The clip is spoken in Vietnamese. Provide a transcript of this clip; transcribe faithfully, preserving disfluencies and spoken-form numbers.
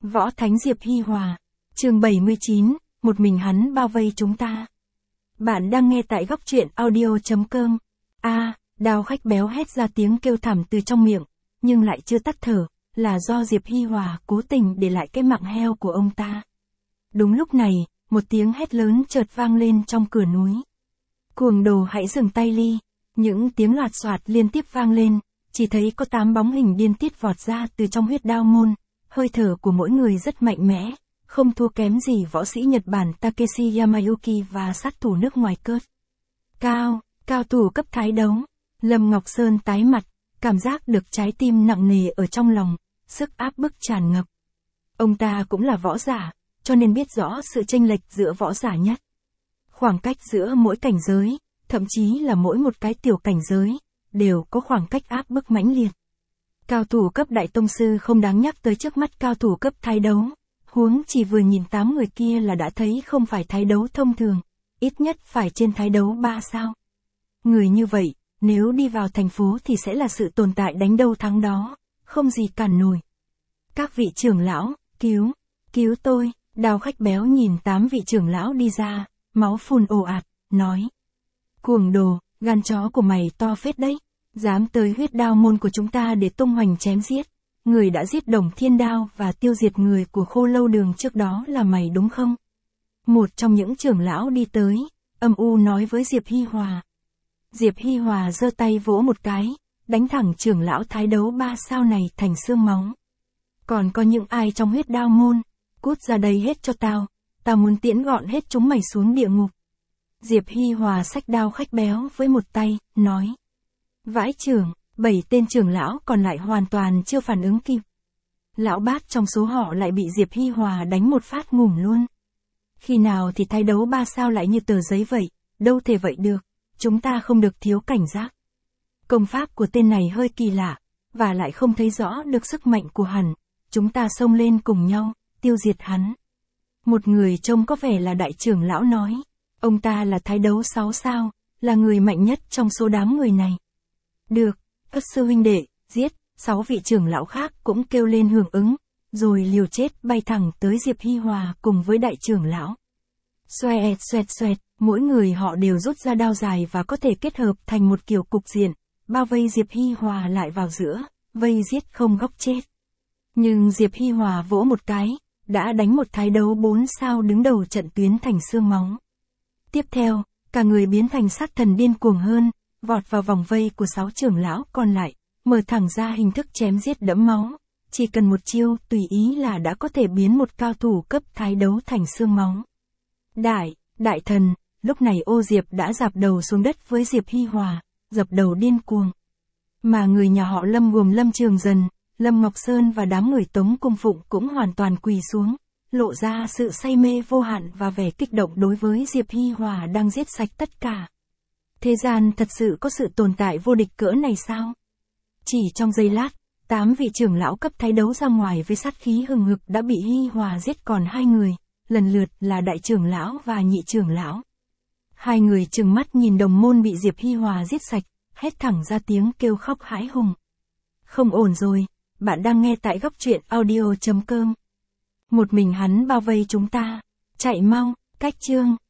Võ Thánh Diệp Hi Hòa. Chương bảy mươi chín, một mình hắn bao vây chúng ta. Bạn đang nghe tại góc truyện audio.com. A, à, Đào Khách Béo hét ra tiếng kêu thảm từ trong miệng, nhưng lại chưa tắt thở, là do Diệp Hi Hòa cố tình để lại cái mạng heo của ông ta. Đúng lúc này, một tiếng hét lớn chợt vang lên trong cửa núi. Cuồng đồ hãy dừng tay Ly. Những tiếng loạt soạt liên tiếp vang lên, chỉ thấy có tám bóng hình điên tiết vọt ra từ trong huyết đao môn, hơi thở của mỗi người rất mạnh mẽ, không thua kém gì võ sĩ Nhật Bản Takeshi Yamayuki và sát thủ nước ngoài Kurt. Cao, cao thủ cấp thái đấu. Lâm Ngọc Sơn tái mặt, cảm giác được trái tim nặng nề ở trong lòng, sức áp bức tràn ngập. Ông ta cũng là võ giả, cho nên biết rõ sự chênh lệch giữa võ giả nhất. Khoảng cách giữa mỗi cảnh giới, thậm chí là mỗi một cái tiểu cảnh giới, đều có khoảng cách áp bức mãnh liệt. Cao thủ cấp đại tông sư không đáng nhắc tới trước mắt cao thủ cấp thái đấu, huống chỉ vừa nhìn tám người kia là đã thấy không phải thái đấu thông thường, ít nhất phải trên thái đấu ba sao. Người như vậy, nếu đi vào thành phố thì sẽ là sự tồn tại đánh đâu thắng đó, không gì cản nổi. Các vị trưởng lão, cứu, cứu tôi. Đào Khách Béo nhìn tám vị trưởng lão đi ra, máu phun ồ ạt, nói. Cuồng đồ, gan chó của mày to phết đấy, dám tới huyết đao môn của chúng ta để tung hoành chém giết. Người đã giết Đồng Thiên Đao và tiêu diệt người của Khô Lâu Đường trước đó là mày đúng không? Một trong những trưởng lão đi tới, âm u nói với Diệp Hi Hòa. Diệp Hi Hòa giơ tay vỗ một cái, đánh thẳng trưởng lão thái đấu ba sao này thành xương máu. Còn có những ai trong huyết đao môn, cút ra đây hết cho tao, tao muốn tiễn gọn hết chúng mày xuống địa ngục. Diệp Hi Hòa xách Đao Khách Béo với một tay, nói. Vãi trưởng, bảy tên trưởng lão còn lại hoàn toàn chưa phản ứng kịp. Lão bát trong số họ lại bị Diệp Hi Hòa đánh một phát ngủm luôn. Khi nào thì thái đấu ba sao lại như tờ giấy vậy, đâu thể vậy được, chúng ta không được thiếu cảnh giác. Công pháp của tên này hơi kỳ lạ, và lại không thấy rõ được sức mạnh của hắn, chúng ta xông lên cùng nhau, tiêu diệt hắn. Một người trông có vẻ là đại trưởng lão nói, ông ta là thái đấu sáu sao, là người mạnh nhất trong số đám người này. Được, các sư huynh đệ, giết, sáu vị trưởng lão khác cũng kêu lên hưởng ứng, rồi liều chết bay thẳng tới Diệp Hi Hòa cùng với đại trưởng lão. Xoẹt xoẹt xoẹt, mỗi người họ đều rút ra đao dài và có thể kết hợp thành một kiểu cục diện, bao vây Diệp Hi Hòa lại vào giữa, vây giết không góc chết. Nhưng Diệp Hi Hòa vỗ một cái, đã đánh một thái đấu bốn sao đứng đầu trận tuyến thành xương máu. Tiếp theo, cả người biến thành sát thần điên cuồng hơn, vọt vào vòng vây của sáu trưởng lão còn lại, mở thẳng ra hình thức chém giết đẫm máu. Chỉ cần một chiêu tùy ý là đã có thể biến một cao thủ cấp thái đấu thành xương máu. Đại, đại thần, lúc này Ô Diệp đã dạp đầu xuống đất với Diệp Hi Hòa, dập đầu điên cuồng. Mà người nhà họ Lâm gồm Lâm Trường Dần, Lâm Ngọc Sơn và đám người Tống Cung Phụng cũng hoàn toàn quỳ xuống, lộ ra sự say mê vô hạn và vẻ kích động đối với Diệp Hi Hòa đang giết sạch tất cả. Thế gian thật sự có sự tồn tại vô địch cỡ này sao? Chỉ trong giây lát, tám vị trưởng lão cấp thái đấu ra ngoài với sát khí hừng hực đã bị Hi Hòa giết còn hai người, lần lượt là đại trưởng lão và nhị trưởng lão. Hai người trừng mắt nhìn đồng môn bị Diệp Hi Hòa giết sạch, hét thẳng ra tiếng kêu khóc hãi hùng. Không ổn rồi, bạn đang nghe tại góc truyện audio.com. Một mình hắn bao vây chúng ta, chạy mau, cách chương.